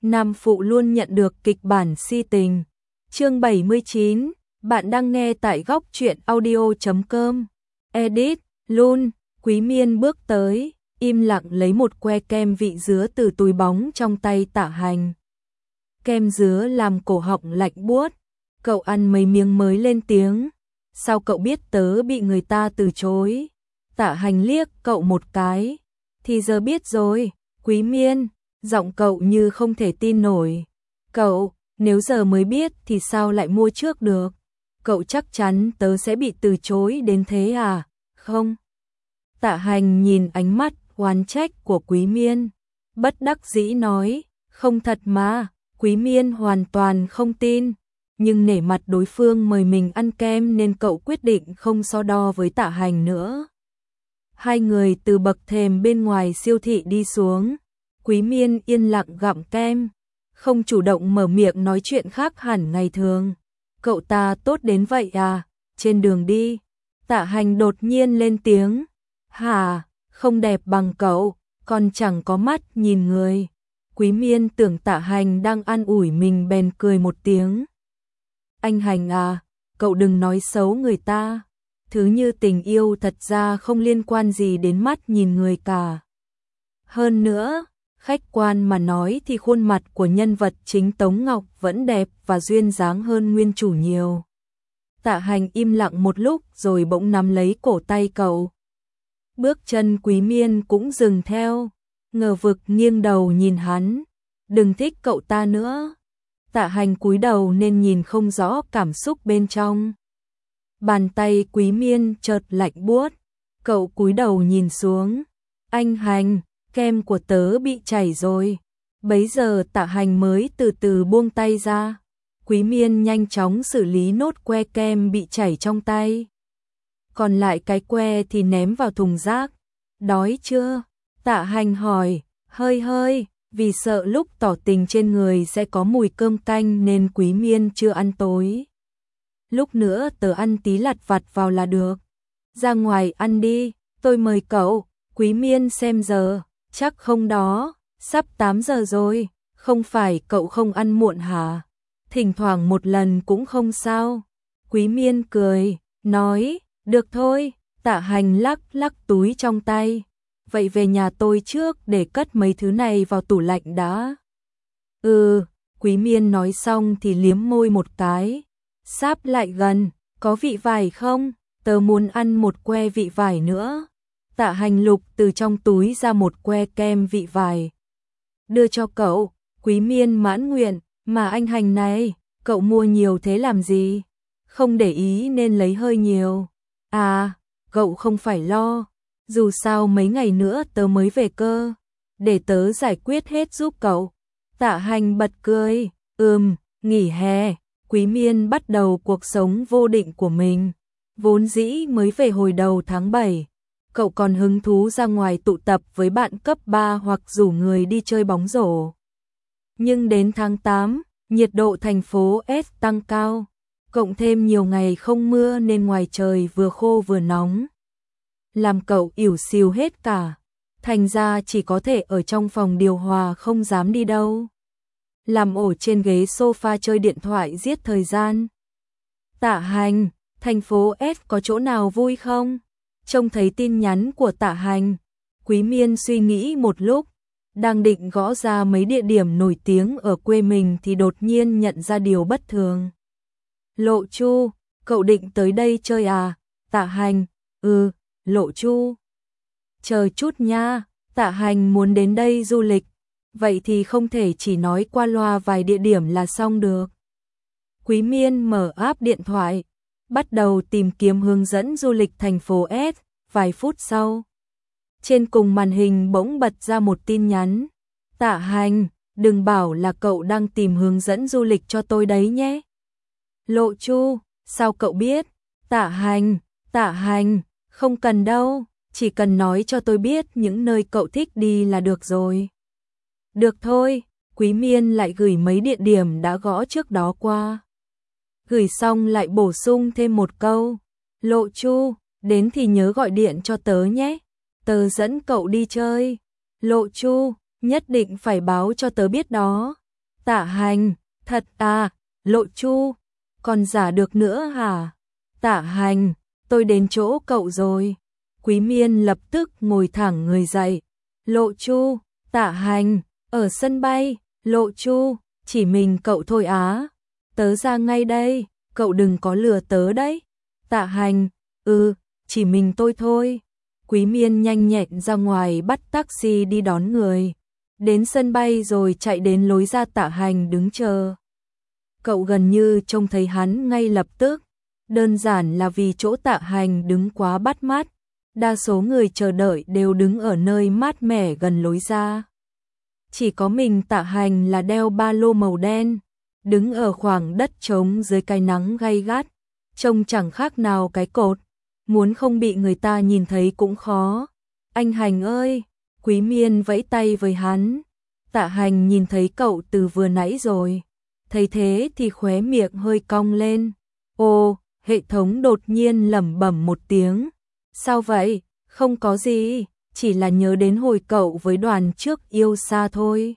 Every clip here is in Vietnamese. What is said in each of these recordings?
Nam phụ luôn nhận được kịch bản si tình. Chương 79, bạn đang nghe tại góc truyện audio.com. Edit, Lun, Quý Miên bước tới, im lặng lấy một que kem vị dứa từ túi bóng trong tay Tạ Hành. Kem dứa làm cổ họng lạnh buốt, cậu ăn mấy miếng mới lên tiếng. Sao cậu biết tớ bị người ta từ chối? Tạ Hành liếc cậu một cái. Thì giờ biết rồi, Quý Miên, giọng cậu như không thể tin nổi. Cậu, nếu giờ mới biết thì sao lại mua trước được? Cậu chắc chắn tớ sẽ bị từ chối đến thế à? Không. Tạ Hành nhìn ánh mắt oán trách của Quý Miên, bất đắc dĩ nói, không thật mà. Quý Miên hoàn toàn không tin, nhưng nể mặt đối phương mời mình ăn kem nên cậu quyết định không so đo với Tạ Hành nữa. Hai người từ bậc thềm bên ngoài siêu thị đi xuống, Quý Miên yên lặng gặm kem, không chủ động mở miệng nói chuyện khác hẳn ngày thường. Cậu ta tốt đến vậy à? Trên đường đi, Tạ Hành đột nhiên lên tiếng. Hả, không đẹp bằng cậu, còn chẳng có mắt nhìn người. Quý Miên tưởng Tạ Hành đang an ủi mình bèn cười một tiếng. Anh Hành à, cậu đừng nói xấu người ta. Thứ như tình yêu thật ra không liên quan gì đến mắt nhìn người cả. Hơn nữa, khách quan mà nói thì khuôn mặt của nhân vật chính Tống Ngọc vẫn đẹp và duyên dáng hơn nguyên chủ nhiều. Tạ Hành im lặng một lúc rồi bỗng nắm lấy cổ tay cậu. Bước chân Quý Miên cũng dừng theo, ngờ vực nghiêng đầu nhìn hắn. Đừng thích cậu ta nữa. Tạ Hành cúi đầu nên nhìn không rõ cảm xúc bên trong. Bàn tay Quý Miên chợt lạnh buốt, cậu cúi đầu nhìn xuống. Anh Hành, kem của tớ bị chảy rồi. Bấy giờ Tạ Hành mới từ từ buông tay ra. Quý Miên nhanh chóng xử lý nốt que kem bị chảy trong tay. Còn lại cái que thì ném vào thùng rác. Đói chưa? Tạ Hành hỏi, hơi, vì sợ lúc tỏ tình trên người sẽ có mùi cơm canh nên Quý Miên chưa ăn tối. Lúc nữa tớ ăn tí lặt vặt vào là được. Ra ngoài ăn đi, tôi mời cậu. Quý Miên xem giờ, chắc không đó, sắp 8 giờ rồi, không phải cậu không ăn muộn hả? Thỉnh thoảng một lần cũng không sao. Quý Miên cười, nói, được thôi. Tạ Hành lắc túi trong tay. Vậy về nhà tôi trước để cất mấy thứ này vào tủ lạnh đã. Quý Miên nói xong thì liếm môi một cái. Sáp lại gần, có vị vải không? Tớ muốn ăn một que vị vải nữa. Tạ Hành lục từ trong túi ra một que kem vị vải. Đưa cho cậu. Quý Miên mãn nguyện, mà anh Hành này, cậu mua nhiều thế làm gì? Không để ý nên lấy hơi nhiều. À, cậu không phải lo. Dù sao mấy ngày nữa tớ mới về cơ. Để tớ giải quyết hết giúp cậu. Tạ Hành bật cười. Nghỉ hè. Quý Miên bắt đầu cuộc sống vô định của mình. Vốn dĩ mới về hồi đầu tháng 7. Cậu còn hứng thú ra ngoài tụ tập với bạn cấp 3 hoặc rủ người đi chơi bóng rổ. Nhưng đến tháng 8, nhiệt độ thành phố S tăng cao. Cộng thêm nhiều ngày không mưa nên ngoài trời vừa khô vừa nóng. Làm cậu ỉu xìu hết cả. Thành ra chỉ có thể ở trong phòng điều hòa không dám đi đâu. Làm ổ trên ghế sofa chơi điện thoại giết thời gian. Tạ Hành, thành phố S có chỗ nào vui không? Trông thấy tin nhắn của Tạ Hành, Quý Miên suy nghĩ một lúc, đang định gõ ra mấy địa điểm nổi tiếng ở quê mình thì đột nhiên nhận ra điều bất thường. Lộ Chu, cậu định tới đây chơi à? Tạ Hành, Lộ Chu. Chờ chút nha, Tạ Hành muốn đến đây du lịch. Vậy thì không thể chỉ nói qua loa vài địa điểm là xong được. Quý Miên mở app điện thoại, bắt đầu tìm kiếm hướng dẫn du lịch thành phố S. Vài phút sau, trên cùng màn hình bỗng bật ra một tin nhắn. Tạ Hành, đừng bảo là cậu đang tìm hướng dẫn du lịch cho tôi đấy nhé. Lộ Chu, sao cậu biết? Tạ Hành, không cần đâu, chỉ cần nói cho tôi biết những nơi cậu thích đi là được rồi. Được thôi, Quý Miên lại gửi mấy địa điểm đã gõ trước đó qua. Gửi xong lại bổ sung thêm một câu. Lộ Chu, đến thì nhớ gọi điện cho tớ nhé. Tớ dẫn cậu đi chơi. Lộ Chu, nhất định phải báo cho tớ biết đó. Tạ Hành, thật à, Lộ Chu, còn giả được nữa hả? Tạ Hành, tôi đến chỗ cậu rồi. Quý Miên lập tức ngồi thẳng người dậy. Lộ Chu, Tạ Hành, ở sân bay, Lộ Chu, chỉ mình cậu thôi á. Tớ ra ngay đây, cậu đừng có lừa tớ đấy. Tạ Hành, chỉ mình tôi thôi. Quý Miên nhanh nhẹn ra ngoài bắt taxi đi đón người. Đến sân bay rồi chạy đến lối ra Tạ Hành đứng chờ. Cậu gần như trông thấy hắn ngay lập tức. Đơn giản là vì chỗ Tạ Hành đứng quá bắt mắt. Đa số người chờ đợi đều đứng ở nơi mát mẻ gần lối ra. Chỉ có mình Tạ Hành là đeo ba lô màu đen, đứng ở khoảng đất trống dưới cái nắng gay gắt, trông chẳng khác nào cái cột, muốn không bị người ta nhìn thấy cũng khó. Anh Hành ơi, Quý Miên vẫy tay với hắn. Tạ Hành nhìn thấy cậu từ vừa nãy rồi, thấy thế thì khóe miệng hơi cong lên. Ồ, hệ thống đột nhiên lẩm bẩm một tiếng. Sao vậy? Không có gì, chỉ là nhớ đến hồi cậu với Đoàn trước yêu xa thôi.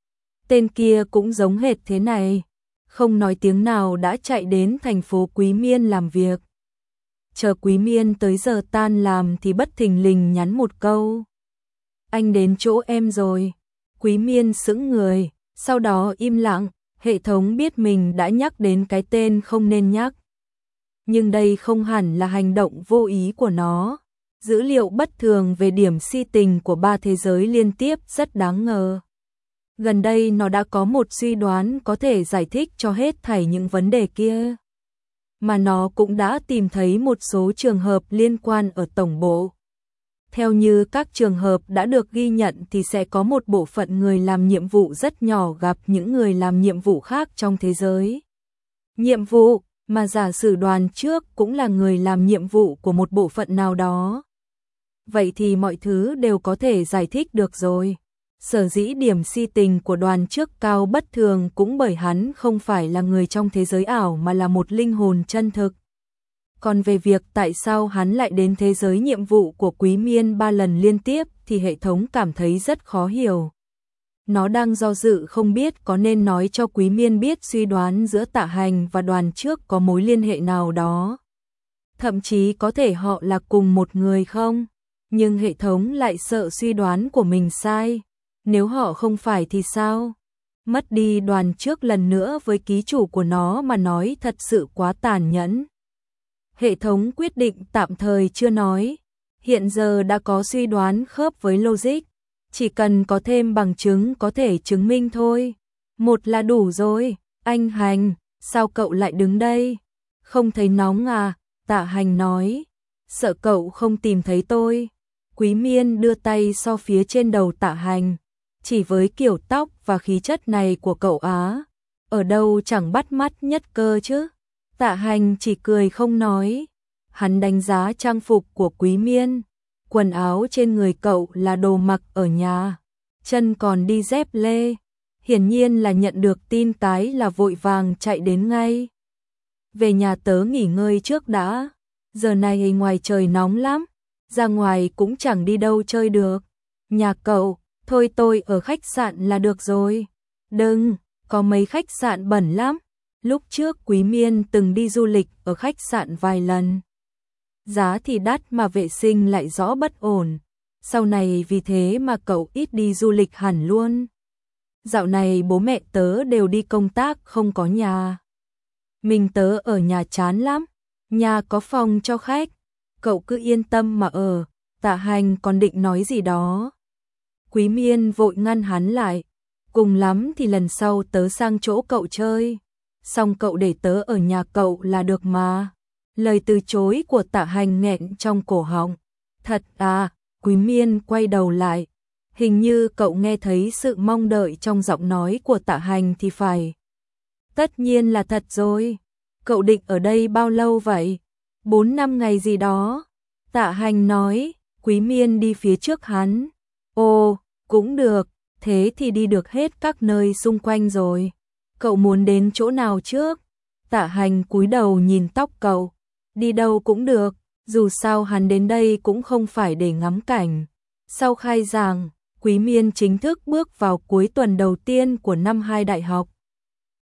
Tên kia cũng giống hệt thế này, không nói tiếng nào đã chạy đến thành phố Quý Miên làm việc. Chờ Quý Miên tới giờ tan làm thì bất thình lình nhắn một câu. Anh đến chỗ em rồi. Quý Miên sững người, sau đó im lặng, hệ thống biết mình đã nhắc đến cái tên không nên nhắc. Nhưng đây không hẳn là hành động vô ý của nó. Dữ liệu bất thường về điểm si tình của ba thế giới liên tiếp rất đáng ngờ. Gần đây nó đã có một suy đoán có thể giải thích cho hết thảy những vấn đề kia. Mà nó cũng đã tìm thấy một số trường hợp liên quan ở tổng bộ. Theo như các trường hợp đã được ghi nhận thì sẽ có một bộ phận người làm nhiệm vụ rất nhỏ gặp những người làm nhiệm vụ khác trong thế giới. Nhiệm vụ mà giả sử Đoàn trước cũng là người làm nhiệm vụ của một bộ phận nào đó. Vậy thì mọi thứ đều có thể giải thích được rồi. Sở dĩ điểm si tình của Đoàn trước cao bất thường cũng bởi hắn không phải là người trong thế giới ảo mà là một linh hồn chân thực. Còn về việc tại sao hắn lại đến thế giới nhiệm vụ của Quý Miên 3 lần liên tiếp thì hệ thống cảm thấy rất khó hiểu. Nó đang do dự không biết có nên nói cho Quý Miên biết suy đoán giữa Tạ Hành và Đoàn trước có mối liên hệ nào đó. Thậm chí có thể họ là cùng một người không? Nhưng hệ thống lại sợ suy đoán của mình sai. Nếu họ không phải thì sao? Mất đi Đoàn trước lần nữa với ký chủ của nó mà nói thật sự quá tàn nhẫn. Hệ thống quyết định tạm thời chưa nói. Hiện giờ đã có suy đoán khớp với logic. Chỉ cần có thêm bằng chứng có thể chứng minh thôi. Một là đủ rồi. Anh Hành, sao cậu lại đứng đây? Không thấy nóng à? Tạ Hành nói. Sợ cậu không tìm thấy tôi. Quý Miên đưa tay so phía trên đầu Tạ Hành. Chỉ với kiểu tóc và khí chất này của cậu á, ở đâu chẳng bắt mắt nhất cơ chứ. Tạ Hành chỉ cười không nói. Hắn đánh giá trang phục của Quý Miên. Quần áo trên người cậu là đồ mặc ở nhà, chân còn đi dép lê. Hiển nhiên là nhận được tin cái là vội vàng chạy đến ngay. Về nhà tớ nghỉ ngơi trước đã. Giờ này ngoài trời nóng lắm, ra ngoài cũng chẳng đi đâu chơi được. Nhà cậu, thôi tôi ở khách sạn là được rồi. Đừng, có mấy khách sạn bẩn lắm. Lúc trước Quý Miên từng đi du lịch ở khách sạn vài lần. Giá thì đắt mà vệ sinh lại rõ bất ổn. Sau này vì thế mà cậu ít đi du lịch hẳn luôn. Dạo này bố mẹ tớ đều đi công tác không có nhà. Mình tớ ở nhà chán lắm. Nhà có phòng cho khách. Cậu cứ yên tâm mà ở. Tạ Hành còn định nói gì đó. Quý Miên vội ngăn hắn lại. Cùng lắm thì lần sau tớ sang chỗ cậu chơi. Xong cậu để tớ ở nhà cậu là được mà. Lời từ chối của Tạ Hành nghẹn trong cổ họng. Thật à? Quý Miên quay đầu lại. Hình như cậu nghe thấy sự mong đợi trong giọng nói của Tạ Hành thì phải. Tất nhiên là thật rồi. Cậu định ở đây bao lâu vậy? 4-5 ngày gì đó. Tạ Hành nói. Quý Miên đi phía trước hắn. Ồ, cũng được. Thế thì đi được hết các nơi xung quanh rồi. Cậu muốn đến chỗ nào trước? Tạ Hành cúi đầu nhìn tóc cậu. Đi đâu cũng được, dù sao hắn đến đây cũng không phải để ngắm cảnh. Sau khai giảng, Quý Miên chính thức bước vào cuối tuần đầu tiên của năm 2 đại học.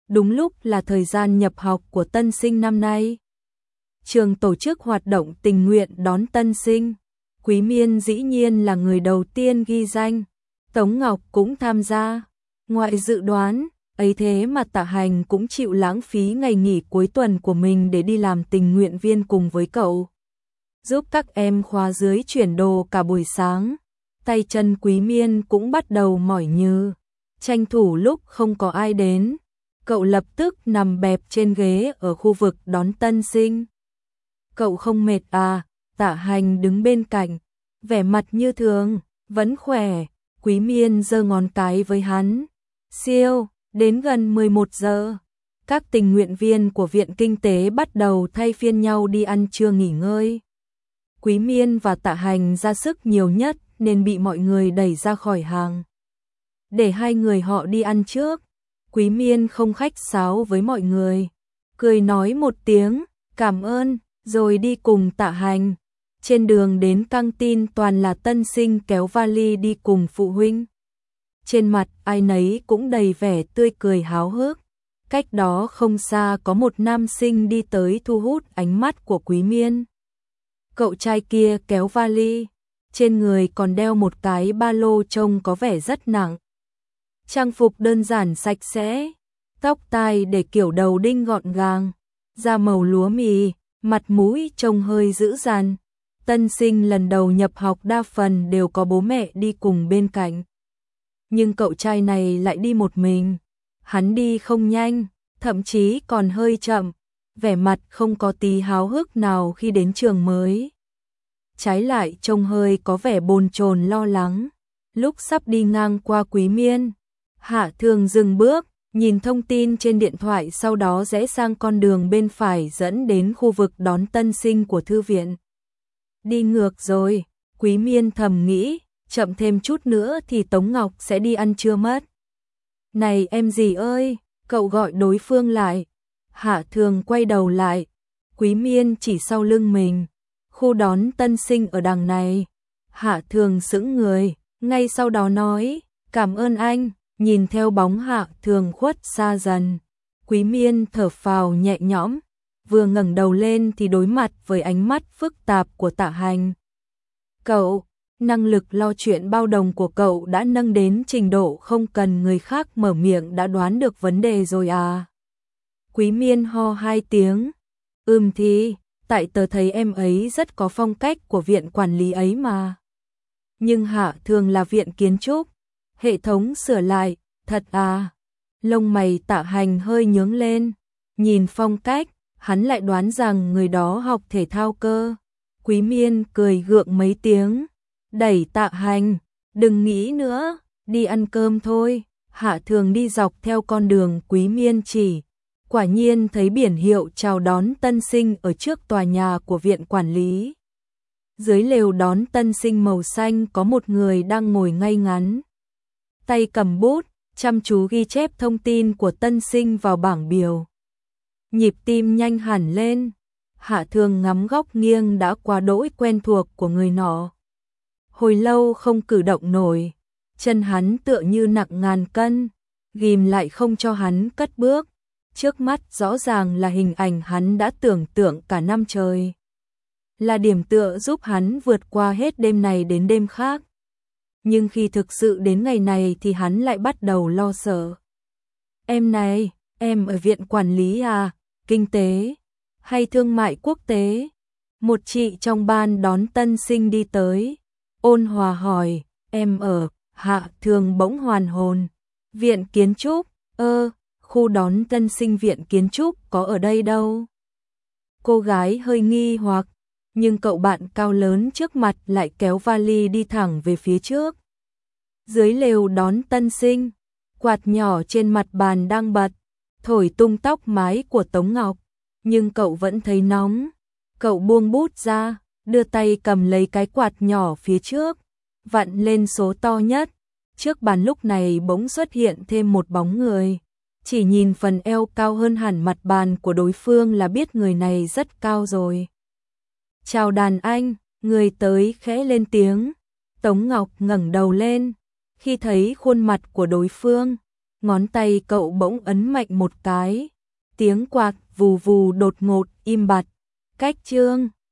đúng lúc là thời gian nhập học của tân sinh năm nay. Trường tổ chức hoạt động tình nguyện đón tân sinh. Quý Miên dĩ nhiên là người đầu tiên ghi danh. Tống Ngọc cũng tham gia. Ngoại dự đoán, ấy thế mà Tạ Hành cũng chịu lãng phí ngày nghỉ cuối tuần của mình để đi làm tình nguyện viên cùng với cậu. Giúp các em khóa dưới chuyển đồ cả buổi sáng. Tay chân Quý Miên cũng bắt đầu mỏi nhừ. Tranh thủ lúc không có ai đến, cậu lập tức nằm bẹp trên ghế ở khu vực đón tân sinh. Cậu không mệt à? Tạ Hành đứng bên cạnh, vẻ mặt như thường, vẫn khỏe. Quý Miên giơ ngón cái với hắn. Siêu, đến gần 11 giờ. Các tình nguyện viên của Viện Kinh tế bắt đầu thay phiên nhau đi ăn trưa nghỉ ngơi. Quý Miên và Tạ Hành ra sức nhiều nhất nên bị mọi người đẩy ra khỏi hàng. Để hai người họ đi ăn trước. Quý Miên không khách sáo với mọi người, cười nói một tiếng, cảm ơn, rồi đi cùng Tạ Hành. Trên đường đến căng tin toàn là tân sinh kéo vali đi cùng phụ huynh. Trên mặt ai nấy cũng đầy vẻ tươi cười háo hức. Cách đó không xa có một nam sinh đi tới thu hút ánh mắt của Quý Miên. Cậu trai kia kéo vali, trên người còn đeo một cái ba lô trông có vẻ rất nặng. Trang phục đơn giản sạch sẽ, tóc tai để kiểu đầu đinh gọn gàng, da màu lúa mì, mặt mũi trông hơi dữ dằn. Tân sinh lần đầu nhập học đa phần đều có bố mẹ đi cùng bên cạnh. Nhưng cậu trai này lại đi một mình. Hắn đi không nhanh, thậm chí còn hơi chậm, vẻ mặt không có tí háo hức nào khi đến trường mới. Trái lại trông hơi có vẻ bồn chồn lo lắng. Lúc sắp đi ngang qua Quý Miên, Hạ Thường dừng bước, nhìn thông tin trên điện thoại, sau đó rẽ sang con đường bên phải dẫn đến khu vực đón tân sinh của thư viện. Đi ngược rồi, Quý Miên thầm nghĩ, chậm thêm chút nữa thì Tống Ngọc sẽ đi ăn trưa mất. Này em gì ơi, cậu gọi đối phương lại. Hạ Thường quay đầu lại, Quý Miên chỉ sau lưng mình. Khu đón tân sinh ở đằng này. Hạ Thường sững người, ngay sau đó nói, cảm ơn anh. Nhìn theo bóng Hạ Thường khuất xa dần, Quý Miên thở phào nhẹ nhõm, vừa ngẩng đầu lên thì đối mặt với ánh mắt phức tạp của Tạ Hành. Cậu, năng lực lo chuyện bao đồng của cậu đã nâng đến trình độ không cần người khác mở miệng đã đoán được vấn đề rồi à? Quý Miên ho hai tiếng, thì, tại tớ thấy em ấy rất có phong cách của viện quản lý ấy mà. Nhưng Hạ Thường là viện kiến trúc. Hệ thống sửa lại, thật à? Lông mày Tạ Hành hơi nhướng lên, nhìn phong cách, hắn lại đoán rằng người đó học thể thao cơ. Quý Miên cười gượng mấy tiếng, đẩy Tạ Hành, đừng nghĩ nữa, đi ăn cơm thôi. Hạ Thường đi dọc theo con đường Quý Miên chỉ, quả nhiên thấy biển hiệu chào đón tân sinh ở trước tòa nhà của viện quản lý. Dưới lều đón tân sinh màu xanh có một người đang ngồi ngay ngắn, tay cầm bút, chăm chú ghi chép thông tin của tân sinh vào bảng biểu. Nhịp tim nhanh hẳn lên, Hạ Thường ngắm góc nghiêng đã quá đỗi quen thuộc của người nọ. Hồi lâu không cử động nổi, chân hắn tựa như nặng ngàn cân, ghim lại không cho hắn cất bước. Trước mắt rõ ràng là hình ảnh hắn đã tưởng tượng cả năm trời. Là điểm tựa giúp hắn vượt qua hết đêm này đến đêm khác. Nhưng khi thực sự đến ngày này thì hắn lại bắt đầu lo sợ. Em này, em ở viện quản lý à, kinh tế, hay thương mại quốc tế? Một chị trong ban đón tân sinh đi tới, ôn hòa hỏi, em ở, Hạ Thường bỗng hoàn hồn. Viện kiến trúc, khu đón tân sinh viện kiến trúc có ở đây đâu? Cô gái hơi nghi hoặc, nhưng cậu bạn cao lớn trước mặt lại kéo vali đi thẳng về phía trước. Dưới lều đón tân sinh, quạt nhỏ trên mặt bàn đang bật, thổi tung tóc mái của Tống Ngọc, nhưng cậu vẫn thấy nóng. Cậu buông bút ra, đưa tay cầm lấy cái quạt nhỏ phía trước, vặn lên số to nhất. Trước bàn lúc này bỗng xuất hiện thêm một bóng người. Chỉ nhìn phần eo cao hơn hẳn mặt bàn của đối phương là biết người này rất cao rồi. Chào đàn anh, người tới khẽ lên tiếng. Tống Ngọc ngẩng đầu lên, khi thấy khuôn mặt của đối phương, ngón tay cậu bỗng ấn mạnh một cái. Tiếng quạt vù vù đột ngột im bặt. Cách chương